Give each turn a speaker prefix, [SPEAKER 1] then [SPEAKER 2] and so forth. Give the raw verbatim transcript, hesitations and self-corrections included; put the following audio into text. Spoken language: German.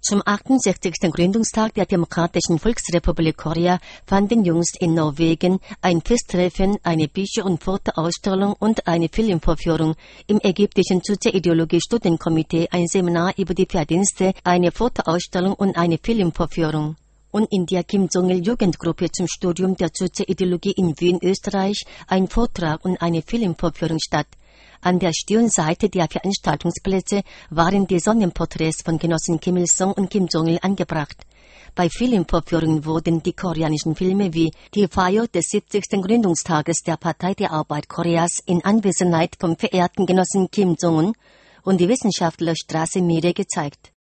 [SPEAKER 1] Zum achtundsechzigsten Gründungstag der Demokratischen Volksrepublik Korea fanden jüngst in Norwegen ein Festtreffen, eine Bücher- und Fotoausstellung und eine Filmvorführung. Im ägyptischen Sozialideologie-Studienkomitee ein Seminar über die Verdienste, eine Fotoausstellung und eine Filmvorführung. Und in der Kim Jong-il-Jugendgruppe zum Studium der Sozialideologie in Wien, Österreich, ein Vortrag und eine Filmvorführung statt. An der Stirnseite der Veranstaltungsplätze waren die Sonnenporträts von Genossen Kim Il-sung und Kim Jong-il angebracht. Bei Filmvorführungen wurden die koreanischen Filme wie die Feier des siebzigsten Gründungstages der Partei der Arbeit Koreas in Anwesenheit vom verehrten Genossen Kim Jong-un und die Wissenschaftlerstraße Mire gezeigt.